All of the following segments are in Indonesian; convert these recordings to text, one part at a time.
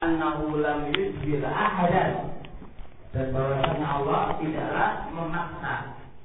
annahu lam yujbil ahadan, dan bahwasanya Allah tidaklah memaksa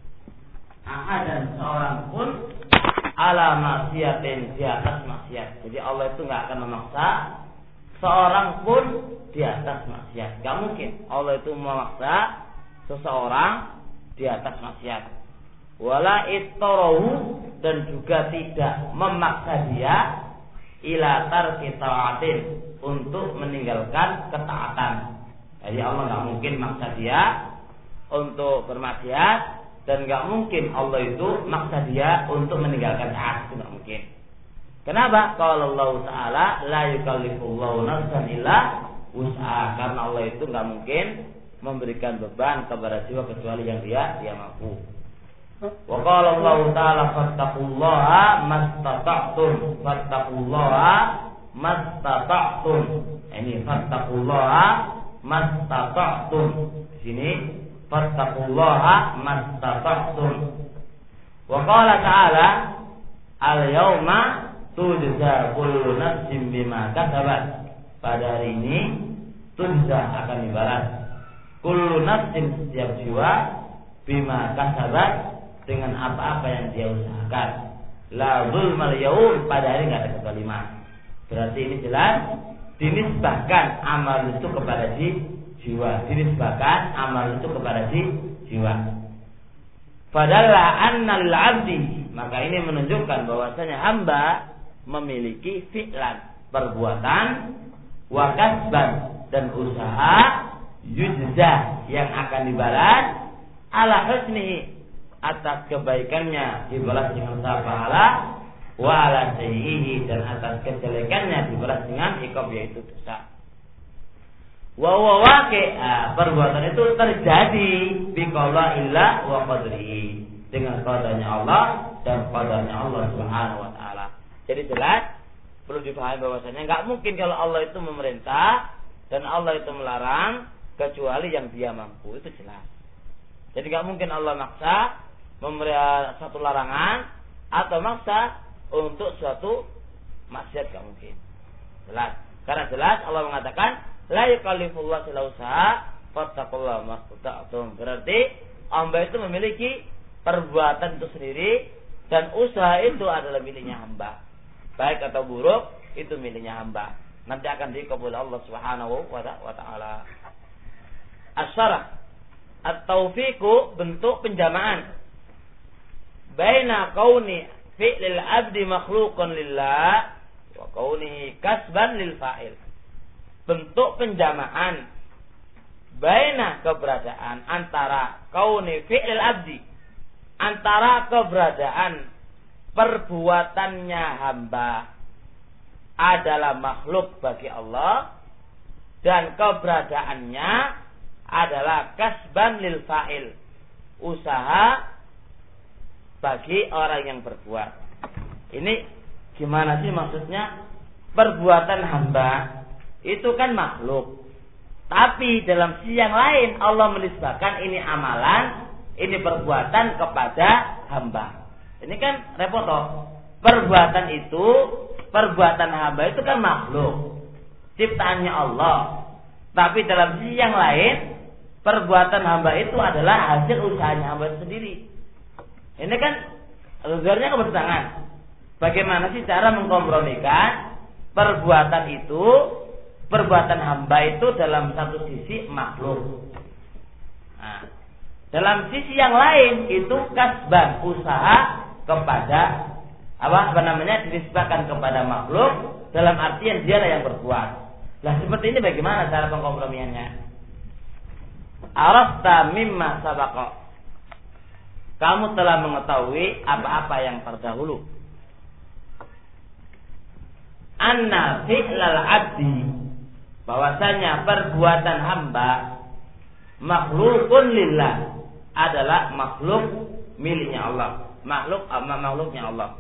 ahadan seorang pun ala maksiatin, di atas maksiat. Jadi Allah itu enggak akan memaksa seorang pun di atas maksiat. Enggak mungkin Allah itu memaksa seseorang di atas maksiat. Wala ittarahu, dan juga tidak memaksa dia ila tarki ta'atin, untuk meninggalkan ketaatan. Jadi Allah enggak mungkin maksa dia untuk bermaksiat, dan enggak mungkin Allah itu maksa dia untuk meninggalkan taat. Itu enggak mungkin. Kenapa? Kalau Allah Ta'ala la yukallifullahu nafsan illa wus'aha, karena Allah itu enggak mungkin memberikan beban kepada jiwa kecuali yang dia mampu. Wa qala Allah Ta'ala fattaqullaha mastata'tum, fattaqullaha mastata'tum. Ini fattaqullaha mastata'tum. Di sini fattaqullaha mastata'tum. Wa qala ta'ala al-yauma tujza kullu nafsin bima kasabat. Pada hari ini tujza, akan dibalas, kullu nafsin, setiap jiwa, bima kasabat, dengan apa-apa yang dia usahakan. La zulmal yaum, pada hari enggak ada kezaliman. Berarti ini jelas dinisbahkan amal itu kepada jiwa, dinisbahkan amal itu kepada jiwa. Fadalla anna lil 'abdi, maka ini menunjukkan bahwasanya hamba memiliki fi'lan, perbuatan, wa kasban, dan usaha, yujza, yang akan dibalas, ala husnihi, atas kebaikannya dibalas dengan pahala, wa ala sayyihi, dan atas kejelekannya dibalas dengan iqab, yaitu dosa. Wa huwa waqi', perbuatan itu terjadi bi qaulillah wa qadrihi, dengan qadarnya Allah dan qadarnya Allah Subhanahu wa taala. Jadi jelas perlu dipahami bahwasanya enggak mungkin kalau Allah itu memerintah dan Allah itu melarang kecuali yang dia mampu, itu jelas. Jadi enggak mungkin Allah maksa memberi satu larangan atau maksa untuk suatu maksiat, enggak mungkin. Jelas. Karena jelas Allah mengatakan la yukallifullahu illa wus'aha fattaqullaha mastata'tum. Berarti hamba itu memiliki perbuatan itu sendiri, dan usaha itu adalah miliknya hamba. Baik atau buruk itu miliknya hamba. Nanti akan dikabul Allah Subhanahu wa taala. Asyarah at-taufiqu, bentuk penjamaan baina kauni fi'lil 'abdi makhluqan lillah wa kaunihi kasban lil fa'il. Bentuk penjamaan baina, keberadaan antara kauni fi'lil 'abdi, antara keberadaan perbuatannya hamba adalah makhluk bagi Allah, dan keberadaannya adalah kasban lil fa'il, usaha bagi orang yang berbuat. Ini gimana sih maksudnya? Perbuatan hamba itu kan makhluk, tapi dalam sisi yang lain Allah menisbahkan ini amalan, ini perbuatan kepada hamba. Ini kan repot toh. Perbuatan hamba itu kan makhluk, ciptaannya Allah. Tapi dalam sisi yang lain, perbuatan hamba itu adalah hasil usahanya hamba itu sendiri. Ini kan sebenarnya kebertangan. Bagaimana sih cara mengkompromikan perbuatan hamba itu dalam satu sisi makhluk. Nah, dalam sisi yang lain itu kasban, usaha kepada dinisbahkan kepada makhluk, dalam artian dialah yang berbuat. Lah seperti ini bagaimana cara pengkompromiannya? Arafta mimma sabaqa, kamu telah mengetahui apa-apa yang terdahulu. Anna fi'lal 'abdi, bahwasanya perbuatan hamba makhlukun lillah, adalah makhluk miliknya Allah, makhluknya Allah.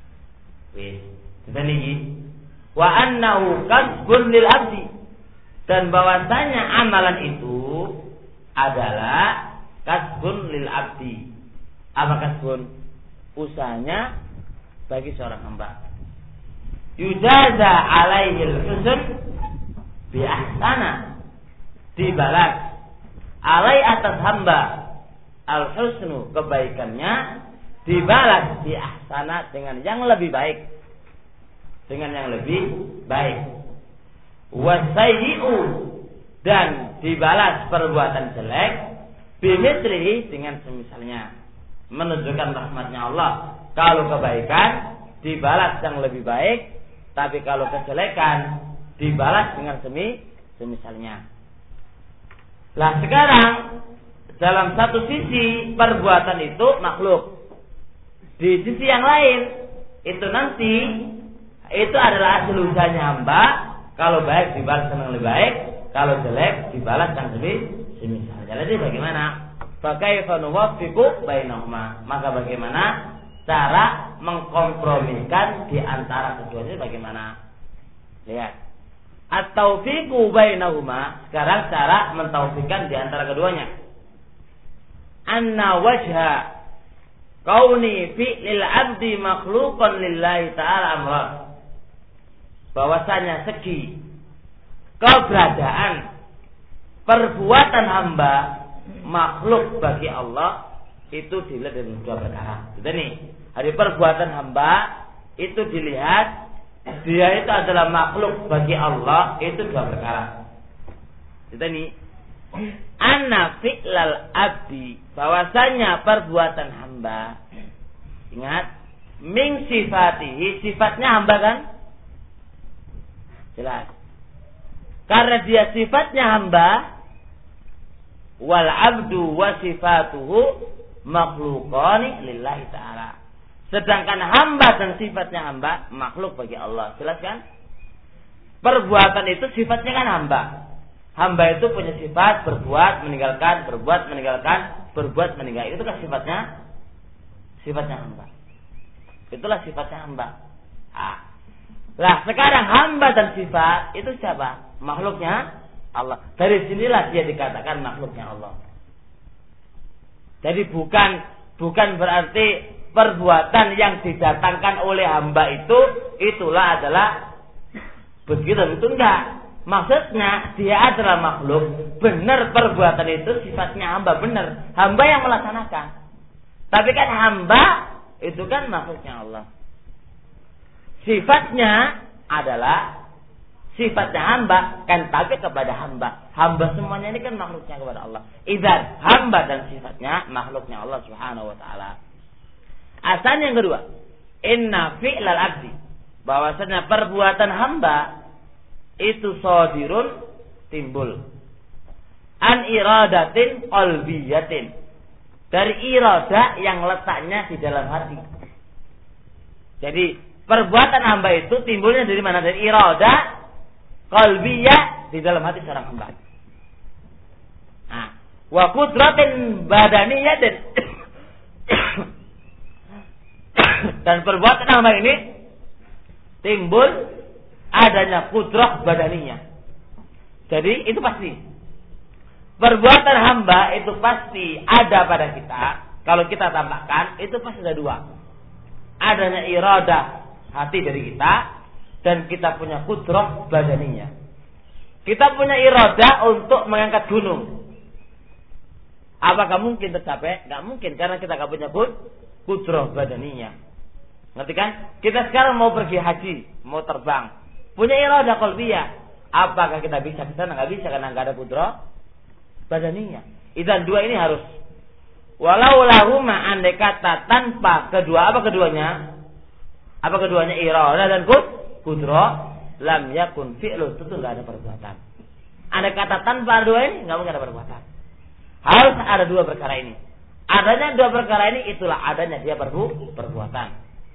Kita nih. Wa annahu kasbun lil 'abdi, dan bahwasanya amalan itu adalah kasbun lil 'abdi. Apa kasbun? Usahanya bagi seorang hamba. Yujaza alaihil husn, bi ahsana, dibalas alai atas hamba al husnu, kebaikannya dibalas bi ahsana, dengan yang lebih baik, dengan yang lebih baik. Wasayyi'u, dan dibalas perbuatan jelek bimithlihi, dengan semisalnya, menunjukkan rahmatnya Allah. Kalau kebaikan dibalas yang lebih baik, tapi kalau kejelekan dibalas dengan semisalnya. Lah sekarang dalam satu sisi perbuatan itu makhluk, di sisi yang lain itu nanti itu adalah hasil usahanya hamba. Kalau baik dibalas dengan lebih baik, kalau jelek dibalas dengan semisalnya. Jadi bagaimana? Fakaifa nuwaffiqu bainahuma? Maka bagaimana cara mengkompromikan di antara keduanya? Bagaimana? Lihat. At-taufiqu bainahuma, sekarang cara mentaufikan di antara keduanya. Anna wajha kauni fi'lil 'abdi makhluqan lillahi ta'ala amran. Bahwasanya segi keberadaan perbuatan hamba makhluk bagi Allah itu dilihat dari dua perkara. Jadi nih, dari perbuatan hamba itu dilihat dia itu adalah makhluk bagi Allah itu dua perkara. Jadi nih, anna fi'lal abdi, bahwasanya perbuatan hamba, ingat, min sifatihi, sifatnya hamba kan? Jelas. Karena dia sifatnya hamba, wal abdu wa sifatuhu makhluqani lillahi ta'ala. Sedangkan hamba dan sifatnya hamba makhluk bagi Allah. Jelas kan? Perbuatan itu sifatnya kan hamba. Hamba itu punya sifat berbuat, meninggalkan, berbuat, meninggalkan, berbuat, meninggalkan. Itu kan sifatnya hamba. Itulah sifatnya hamba. Lah sekarang hamba dan sifat itu siapa? Makhluknya Allah. Dari sinilah dia dikatakan makhluknya Allah. Jadi bukan berarti perbuatan yang didatangkan oleh hamba itulah adalah begitu. Itu enggak. Maksudnya dia adalah makhluk. Benar perbuatan itu sifatnya hamba, benar. Hamba yang melaksanakan. Tapi kan hamba itu kan makhluknya Allah. Sifatnya adalah sifatnya hamba, kan tabi kepada hamba. Hamba semuanya ini kan makhluknya kepada Allah. Idzan hamba dan sifatnya makhluknya Allah Subhanahu wa taala. Asalnya yang kedua, inna fi'lal abdi, bahwasanya perbuatan hamba itu sadirun, timbul, an iradatin qalbiyatin, dari iradah yang letaknya di dalam hati. Jadi perbuatan hamba itu timbulnya dari mana? Dari iradah qalbiyah di dalam hati seorang hamba. Wa qudratin badaniyatin, dan perbuatan hamba ini timbul adanya kudrah badaninya. Jadi itu pasti. Perbuatan hamba itu pasti ada pada kita. Kalau kita tambahkan, itu pasti ada dua. Adanya iradah hati dari kita, dan kita punya kudrah badaninya. Kita punya iradah untuk mengangkat gunung. Apakah mungkin tercapai? Nggak mungkin, karena kita nggak punya kudrah badaninya. Ngerti kan? Kita sekarang mau pergi haji, mau terbang, punya iradah qalbiyah. Apakah kita bisa ke sana? Nggak bisa, karena nggak ada kudrah badaninya. Idzan dua ini harus. Walau lahuma, andai kata tanpa kedua, apa keduanya? Apa keduanya? Iradah dan kudrah, lam yakun fi'lu, itu nggak ada perbuatan. Andai kata tanpa dua ini, nggak mungkin ada perbuatan. Harus ada dua perkara ini. Adanya dua perkara ini, itulah adanya dia perbuatan.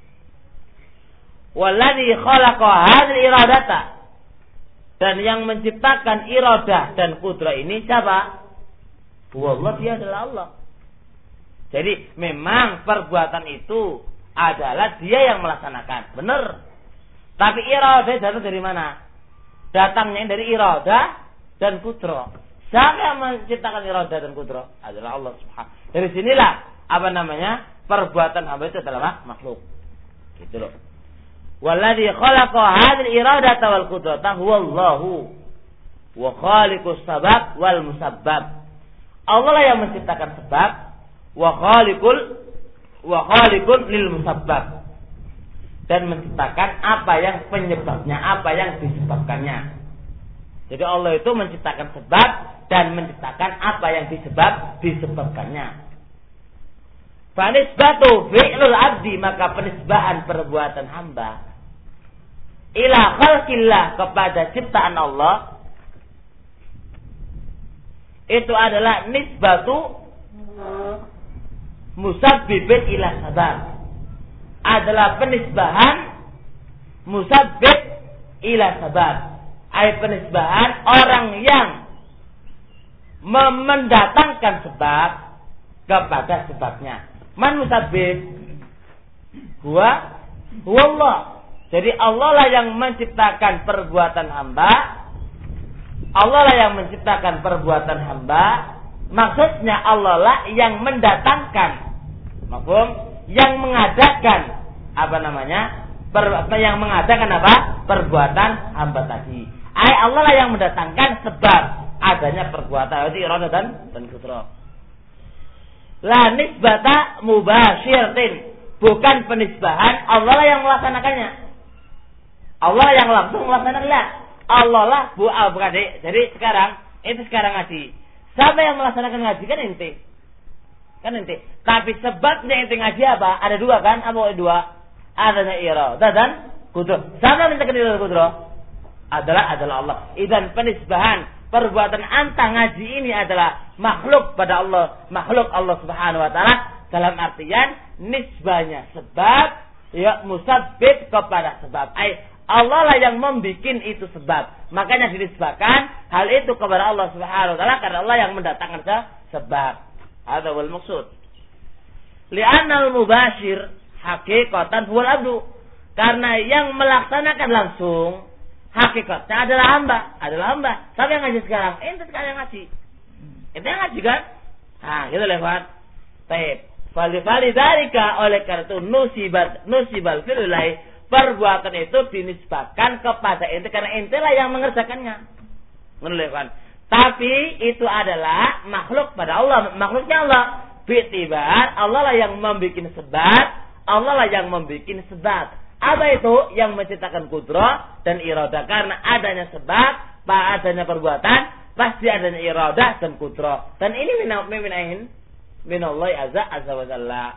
Walladzi khalaqa hadzal iradata, dan yang menciptakan iradah dan kudrah ini siapa? Wallah, dia adalah Allah. Jadi memang perbuatan itu adalah dia yang melaksanakan, benar. Tapi iradah datang dari mana? Datangnya dari iradah dan kudrah. Siapa yang menciptakan iradah dan kudrah? Adalah Allah Subhanahu. Dari sinilah perbuatan hamba itu adalah makhluk. Gitu loh. Walladzi khalaqa hadzal iradata wal qudrata huwallahu. wa khaliqus sabab wal musabbab. Allah lah yang menciptakan sebab, wa khaliqul lil musabbab, dan menciptakan apa yang penyebabnya, apa yang disebabkannya. Jadi Allah itu menciptakan sebab dan menciptakan apa yang disebabkannya. Fa nisbatu fi'lul abdi, maka penisbahan perbuatan hamba ila khalqillah, kepada ciptaan Allah, itu adalah nisbatu musabbibin ila sabab, adalah penisbahan musabbib ila sabab, ay penisbahan orang yang mendatangkan sebab kepada sebabnya. Man musabbib? Huwa Allah. Jadi Allah lah yang menciptakan perbuatan hamba. Allah lah yang menciptakan perbuatan hamba. Maksudnya Allah lah yang mendatangkan, yang mengadakan yang mengadakan perbuatan hamba tadi. Allah lah yang mendatangkan sebab adanya perbuatan, jadi iradah dan qudrah. La nisbata mubasyiratin, bukan penisbahan Allah lah yang melaksanakannya. Allah yang langsung melaksanakannya. Allah lah bukan. Jadi sekarang ngaji. Siapa yang melaksanakan ngaji? Kan ente. Tapi sebabnya ente ngaji apa? Ada dua kan? Apa dua? Adanya iradah dan qudrah. Siapa yang mintakan iradah qudrah? Adalah Allah. Idzan penisbahan perbuatan anta ngaji ini adalah makhluk pada Allah, makhluk Allah Subhanahu wa taala, dalam artian nisbahnya sebab, ya musabbib kepada sebab. Allah lah yang membikin itu sebab. Makanya dinisbahkan hal itu kepada Allah Subhanahu wa taala karena Allah yang mendatangkan sebab. Hadza wal maksud. Li'anna al-mubashir haqiqatan huwal abdu. Karena yang melaksanakan langsung hakikatnya adalah hamba. Siapa yang ngaji sekarang? Ente sekarang yang ngaji. Ente yang ngaji kan? Gitu lewat. Baik. Fali dzalika, oleh karena itu nusibal filulai, perbuatan itu dinisbahkan kepada ente karena ente lah yang mengerjakannya. Menelefon. Tapi itu adalah makhluk pada Allah, makhluknya Allah. Bitibar, Allah lah yang membuat sebab, Allah lah yang membuat sebab. Apa itu? Yang menciptakan kudrah dan iradah. Karena adanya sebab, adanya perbuatan, pasti adanya iradah dan kudrah. Dan ini minallahi azza wa jalla.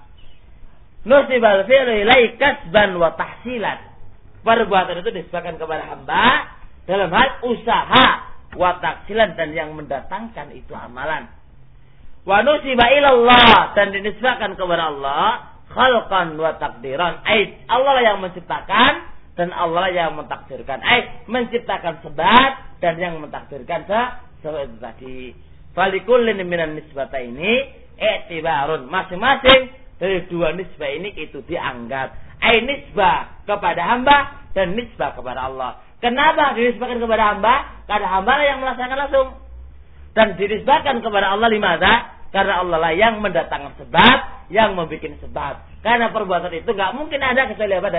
Nusibal fi'lu ilai kasban wa tahsilan. Perbuatan itu disebabkan kepada hamba dalam hal usaha wa tahsilan, dan yang mendatangkan itu amalan. Wa nusiba ilallah, dan dinisbahkan kepada Allah khalqan wa takdiran. Allah lah yang menciptakan dan Allah lah yang mentakdirkan. Menciptakan sebab dan yang mentakdirkan sebab itu tadi. Falikullin minan nisbata ini i'tibarun, masing-masing dari dua nisbah ini itu dianggap. Nisbah kepada hamba dan nisbah kepada Allah. Kenapa dinisbahkan kepada hamba? Karena hamba lah yang melaksanakan langsung. Dan dinisbahkan kepada Allah limada? Karena Allah lah yang mendatangkan sebab, yang membuat sebab. Karena perbuatan itu nggak mungkin ada kecuali apa?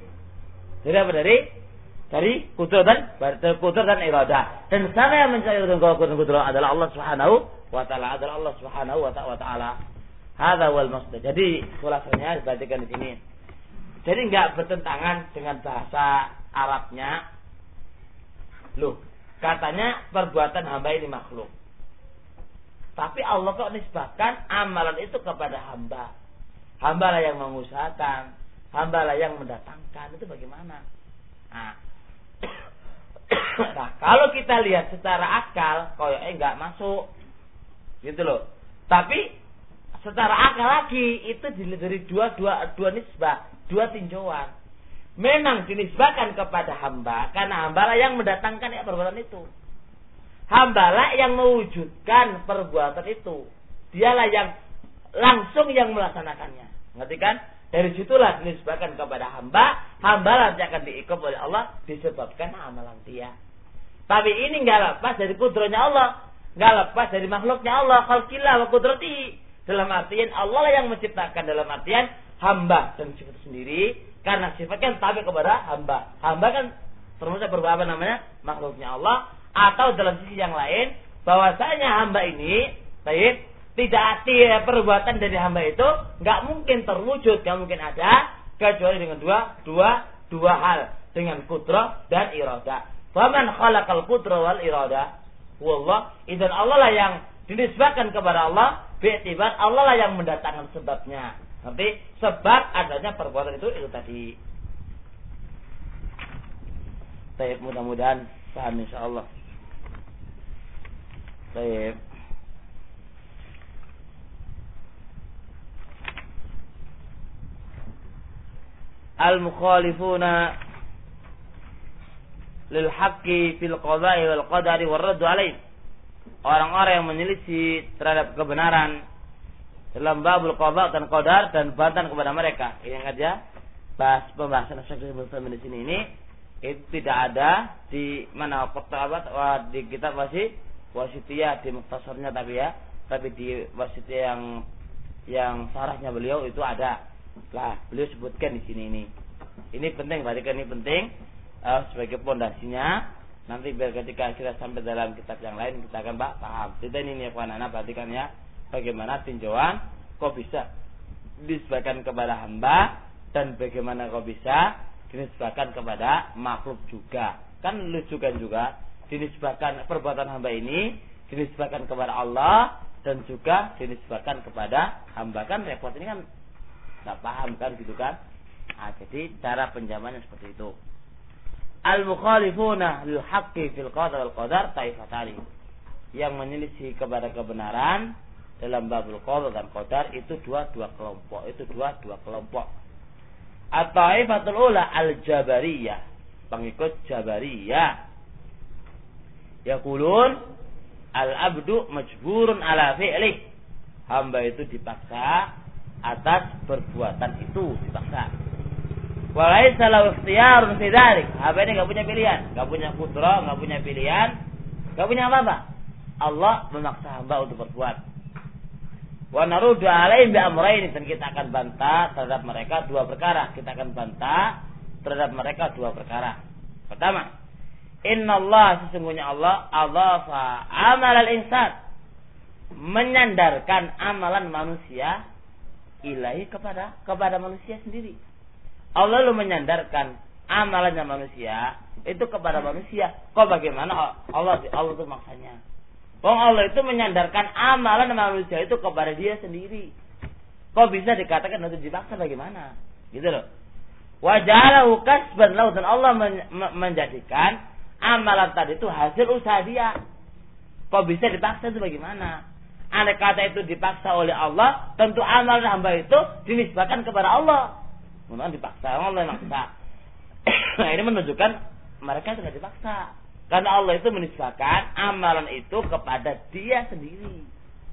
Dari kudrah dan iradah. Dan siapa yang mencari kudrah adalah Allah Subhanahu wa taala. Hadza wal maqsad. Jadi khulasanya diperhatikan di sini. Jadi nggak bertentangan dengan bahasa Arabnya. Loh, katanya perbuatan hamba ini makhluk. Tapi Allah kok nisbahkan amalan itu kepada hamba. Hamba lah yang mengusahakan, hamba lah yang mendatangkan. Itu bagaimana? Nah, kalau kita lihat secara akal, kayaknya nggak masuk, gitu loh. Tapi secara akal lagi itu dari dua nisbah, dua tinjauan. Memang dinisbahkan kepada hamba karena hamba lah yang mendatangkan perbuatan itu. Hambalah yang mewujudkan perbuatan itu. Dialah yang langsung yang melaksanakannya. Ngerti kan? Dari situlah dinisbahkan kepada hamba. Hambalah yang akan diikut oleh Allah disebabkan amalan dia. Tapi ini nggak lepas dari kudrahnya Allah, nggak lepas dari makhluknya Allah. Khalqillah wa qudrati. Dalam artian Allah lah yang menciptakan, dalam artian hamba dan sifat sendiri. Karena sifatnya tabi kepada hamba. Hamba kan termasuk makhluknya Allah. Atau dalam sisi yang lain, bahwasanya hamba ini, tidak perbuatan dari hamba itu nggak mungkin terwujud, nggak mungkin ada kecuali dengan dua hal, dengan kudrah dan iradah. Faman khalaqal qudrah wal iradah, wallah, idzan Allah lah yang dinisbahkan kepada Allah, bi'tibar Allah lah yang mendatangkan sebabnya. Nanti sebab adanya perbuatan itu tadi. Baik, mudah-mudahan paham insyaallah. Baik. Al-mukhalifuna lil haqqi fil qada'i wal qadari war radd 'alaih. Orang-orang yang menyelisih terhadap kebenaran dalam babul qada dan qadar dan bantahan kepada mereka. Ini aja bahas pembahasan Syekh Ibnu di sini ini. Itu tidak ada di mana di kitab Wasitiyah di Mukhtasarnya tapi di Wasitiyah yang sarahnya beliau itu ada. Lah, beliau sebutkan di sini ini. Ini penting, berarti ini penting sebagai pondasinya. Nanti biar ketika kita sampai dalam kitab yang lain kita akan paham. Kita ini ya kawan-kawan, perhatikan ya bagaimana tinjauan kok bisa disebabkan kepada hamba dan bagaimana kok bisa dinisbahkan kepada makhluk juga. Kan lucu kan juga dinisbahkan perbuatan hamba ini dinisbahkan kepada Allah dan juga dinisbahkan kepada hamba. Kan repot, ini kan nggak paham kan gitu kan. Nah, jadi cara penjamannya seperti itu. Al-mukhalifuna lil haqqi fil qada wal qadar taifatani. Yang menyelisih kepada kebenaran dalam babul qada dan qadar itu dua kelompok. At-taifatul ula al-jabariyah, pengikut Jabariyah. Yaqulun al-abdu majburun ala fi'lih. Hamba itu dipaksa atas perbuatan itu, dipaksa. Wa laisa lahu ikhtiyarun fi dzalik. Hamba ini enggak punya pilihan, enggak punya qudrah, enggak punya pilihan, enggak punya apa-apa. Allah memaksa hamba untuk berbuat. Wa narudu alaihim bi amrayn, dan kita akan bantah terhadap mereka dua perkara. Pertama, innallaha, sesungguhnya Allah adhafa amal al-insan, menyandarkan amalan manusia ilahi kepada manusia sendiri. Allah lalu menyandarkan amalannya manusia itu kepada manusia. Kok bagaimana Allah itu maksanya? Allah itu menyandarkan amalan manusia itu kepada dia sendiri. Kok bisa dikatakan untuk dipaksa, bagaimana? Gitu loh. Wa ja'alahu kasban lahu, dan Allah menjadikan amalan tadi itu hasil usaha dia. Kok bisa dipaksa, itu bagaimana? Andai kata itu dipaksa oleh Allah, tentu amalan hamba itu dinisbahkan kepada Allah. Bukan dipaksa, Allah yang maksa. Nah, ini menunjukkan mereka tidak dipaksa. Karena Allah itu menisbahkan amalan itu kepada dia sendiri.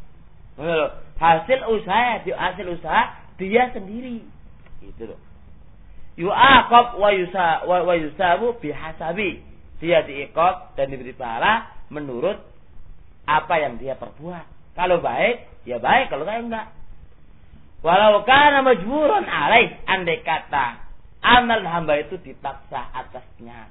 Hasil usaha dia sendiri. Gitu loh. Yu'aqab wa yusabu bihasabi. Dia diiqab dan diberi pahala menurut apa yang dia perbuat. Kalau baik, ya baik, kalau enggak. Walau kana majburan alaih, andai kata amal hamba itu dipaksa atasnya,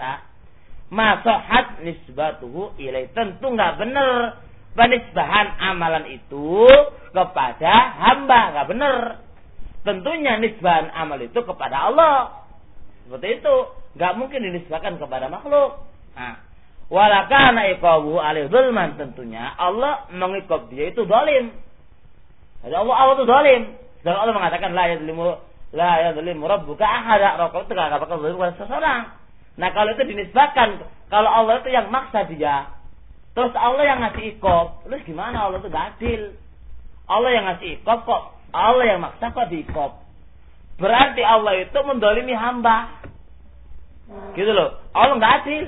masohat nisbatuhu ilaih, tentu enggak benar penisbahan amalan itu kepada hamba, enggak benar. Tentunya nisbahan amal itu kepada Allah. Seperti itu, enggak mungkin dinisbahkan kepada makhluk. Nah, walakana iqabuhu alaih dzulman, tentunya Allah mengiqab dia itu zalim. Jadi Allah itu zalim. Dan Allah mengatakan la yadzlimu rabbuka ahada. Rabbuk itu enggak bakal zalim kepada seseorang. Nah, kalau itu dinisbahkan, kalau Allah itu yang maksa dia, terus Allah yang ngasih iqab, terus gimana? Allah itu enggak adil. Allah yang ngasih iqab kok, Allah yang maksa kok diiqab. Berarti Allah itu mendolimi hamba. Gitu loh. Allah enggak adil.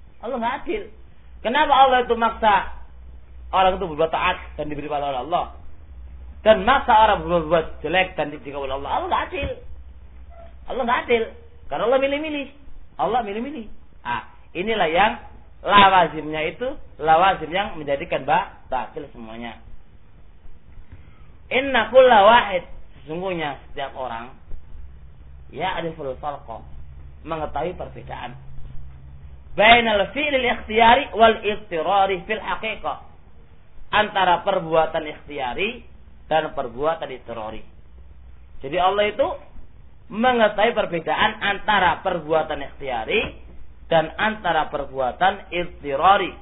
Kenapa Allah itu maksa orang itu berbuat taat dan diberi pahala oleh Allah, dan maksa orang berbuat jelek dan dikabul oleh Allah? Allah enggak adil. Karena Allah milih-milih. Inilah yang lawazimnya itu, lawazim yang menjadikan batil semuanya. Inna kulla wahid, sesungguhnya setiap orang ya ariful farqa, mengetahui perbedaan. bainal fi'lil ikhtiyari wal ittirari fil haqiqah. Antara perbuatan ikhtiyari dan perbuatan ittirari. Jadi Allah itu mengetahui perbedaan antara perbuatan ikhtiyari dan antara perbuatan ittirari.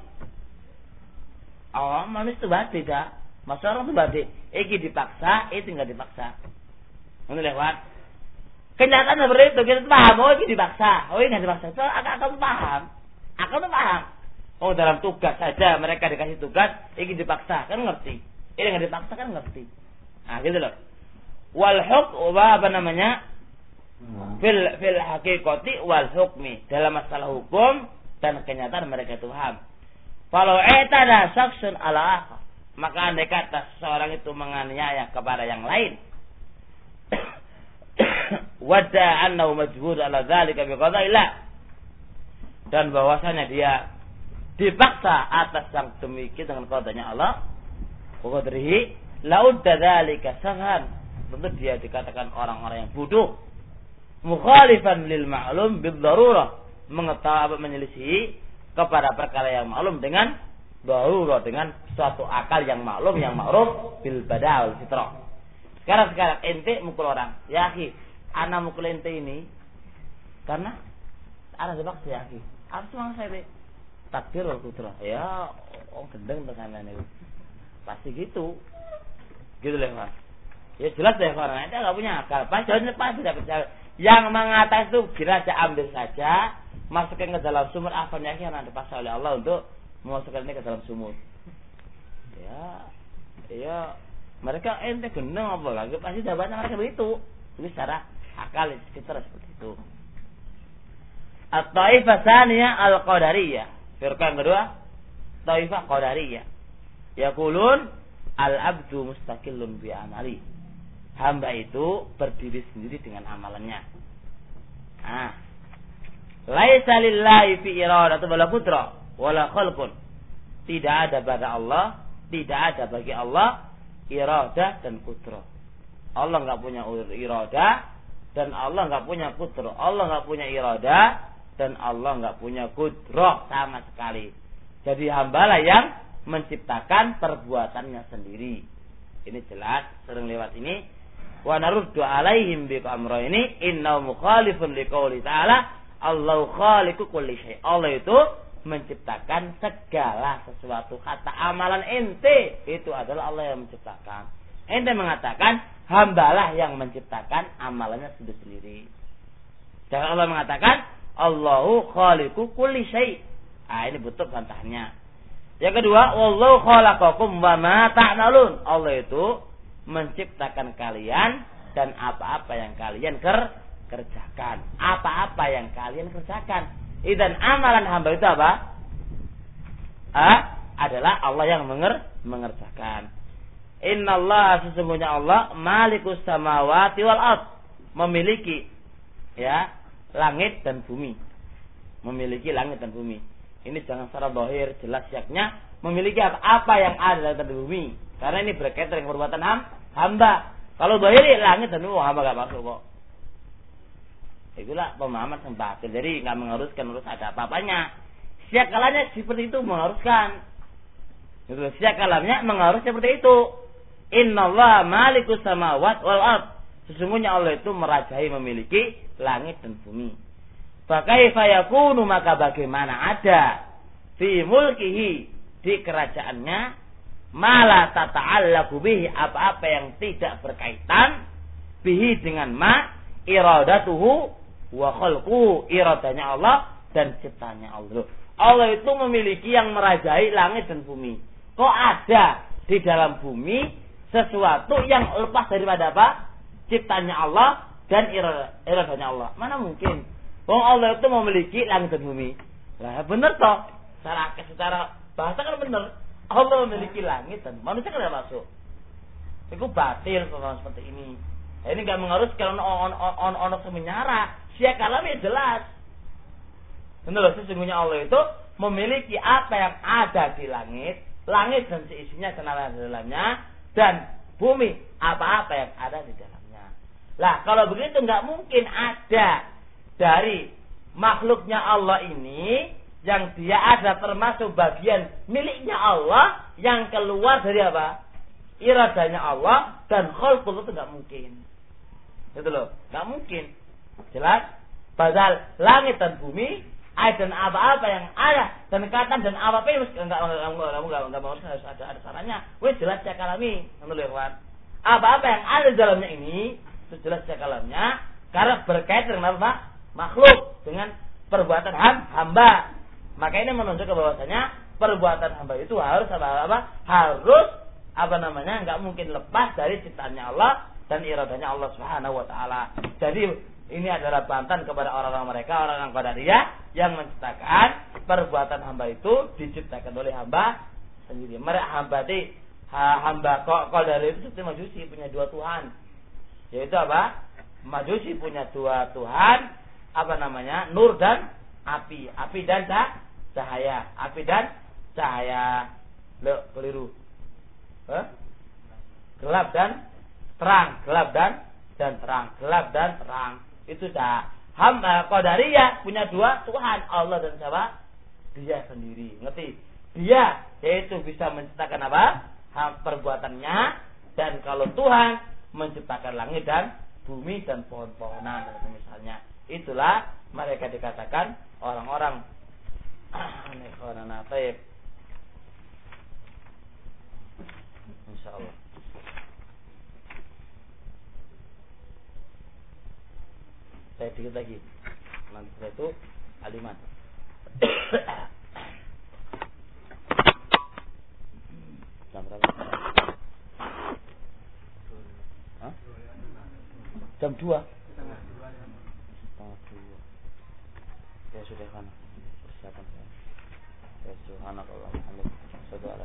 Oh, manusia itu beda. Masa orang itu beda. Iki dipaksa, itu enggak dipaksa. Ini lewat. Kenyataan seperti itu, kita paham. Oh, ini dipaksa. Oh, ini enggak dipaksa. So, akan paham. Akan paham. Oh, dalam tugas saja mereka dikasih tugas, ini dipaksa, kan ngerti. Ini enggak dipaksa kan ngerti. Nah, gitu loh. Wal hukm apa namanya? Fil haqiqati wal hukmi. Dalam masalah hukum dan kenyataan mereka itu paham. Kalau etada saksun ala akhar, maka andai kata seorang itu menganiaya kepada yang lain, wadda annahu majbur ala dzalika bi qada'illah, dan bahwasanya dia dipaksa atas yang demikian dengan qadanya Allah, wa qadrihi laudda dzalika safhan, tentu dia dikatakan orang-orang yang bodoh, mukhalifan lil ma'lum bid darurah, mengetahui menyelisihi kepada perkara yang maklum dengan darurah, dengan suatu akal yang maklum, yang ma'ruf bil badal fitrah. Sekarang ente mukul orang, ya akhi, ana mukul ente ini karena ana dipaksa ya akhi. Harus memang saya takdir wal qudrah. Ya, gendeng tenan itu. Pasti gitu. Gitu loh, Mas. Ya jelas deh orang itu enggak punya akal. Pasti dapat percaya. Yang mengatakan itu kira aja ambil saja, masukkan ke dalam sumur, apa yang akan dipaksa oleh Allah untuk memasukkan ini ke dalam sumur. Ya, mereka ente gendeng apa lagi? Pasti jawabannya mereka begitu. Ini secara akal kita seperti itu. At-taifah tsaniyah al-qadariyah. Firqah yang kedua, taifah qadariyah. Yaqulun al-abdu mustaqillun bi amali. Hamba itu berdiri sendiri dengan amalannya. Laisa lillahi fi iradatu wala qudrah wala khalqun. Tidak ada pada Allah, tidak ada bagi Allah iradah dan qudrah. Allah enggak punya iradah dan Allah enggak punya qudrah. Allah enggak punya iradah dan Allah enggak punya qudrah sama sekali. Jadi hambalah yang menciptakan perbuatannya sendiri. Ini jelas, sering lewat ini. Wa naruddu alaihim bi amrayni innahu mukhalifun liqouli ta'ala Allahu khaliqu kulli syai'. Allah itu menciptakan segala sesuatu. Kata amalan ente itu adalah Allah yang menciptakan. Ente mengatakan hambalah yang menciptakan amalannya sendiri. Jangan Allah mengatakan Allahu khaliqu kulli syai'. Ini betul bantahannya. Yang kedua, wallahu khalaqakum wa ma ta'malun. Allah itu menciptakan kalian dan apa-apa yang kalian kerjakan. Apa-apa yang kalian kerjakan. Dan amalan hamba itu apa? Adalah Allah yang mengerjakan. Innallaha, sesungguhnya Allah malikus samawati wal ard, memiliki langit dan bumi. Memiliki langit dan bumi. Ini jangan secara zahir, jelas yaknya memiliki apa yang ada dalam bumi. Karena ini berkaitan dengan perbuatan hamba. Kalau zahir langit dan bumi hamba enggak masuk kok. Itulah pemahaman yang batil. Jadi enggak mengharuskan harus ada apa-apanya. Setiap kalanya seperti itu mengharuskan. Itu setiap kalanya mengharuskan seperti itu. Innallaha malikus samawati wal ard. Sesungguhnya Allah itu merajai, memiliki langit dan bumi. Fakaifa yakunu, maka bagaimana ada fi mulkihi, di kerajaannya, mala tata'allaqu bihi, apa-apa yang tidak berkaitan bihi dengan ma, iradatuhu wa khalquhu, iradanya Allah dan ciptanya Allah. Allah itu memiliki yang merajai langit dan bumi. Kok ada di dalam bumi sesuatu yang lepas daripada apa? Ciptanya Allah dan iradanya Allah. Mana mungkin? Allah itu memiliki langit dan bumi. Lah benar toh. Secara bahasa kan benar. Allah memiliki langit dan manusia kan tidak masuk. Itu batil kalau seperti ini. Ini enggak mengharuskan ono semenyara. Siap kalamnya jelas. Benar, sesungguhnya Allah itu memiliki apa yang ada di langit dan seisinya dan apa yang di dalamnya, dan bumi apa-apa yang ada di dalamnya. Lah kalau begitu enggak mungkin ada dari makhluknya Allah ini yang dia ada termasuk bagian miliknya Allah yang keluar dari apa? Iradanya Allah dan khalqul itu enggak mungkin. Itu loh, enggak mungkin. Jelas? Padahal langit dan bumi, air dan apa-apa yang ada dan katan dan apa-apa itu enggak harus ada sarannya. Wes jelas saya kalami, ngono lho, kawan. Apa-apa yang ada di dalamnya ini itu jelas saya kalamnya karena berkaitan dengan apa? Makhluk dengan perbuatan hamba. Maka ini menunjukkan bahwasanya perbuatan hamba itu harus enggak mungkin lepas dari ciptaannya Allah dan iradanya Allah Subhanahu wa taala. Jadi ini adalah bantahan kepada orang-orang Qadariyah yang menciptakan perbuatan hamba itu diciptakan oleh hamba sendiri. Mereka hamba Qadariyah itu seperti Majusi punya dua Tuhan. Yaitu apa? Majusi punya dua Tuhan, nur dan api dan cahaya. Api dan cahaya. Loh, keliru. Gelap dan terang, gelap dan terang, gelap dan terang. Itu hamba Qadariyah punya dua Tuhan, Allah dan siapa? Dia sendiri. Ngerti? Dia yaitu bisa menciptakan apa? Perbuatannya, dan kalau Tuhan menciptakan langit dan bumi dan pohon-pohonan dan misalnya. Itulah mereka dikatakan orang-orang taib. Insyaallah. Saya dikit lagi. Nanti setelah itu aliman. Jam berapa? Hah? Jam 2. Ya sudah kan. Persiapan saya. Ya subhanallah. Alhamdulillah.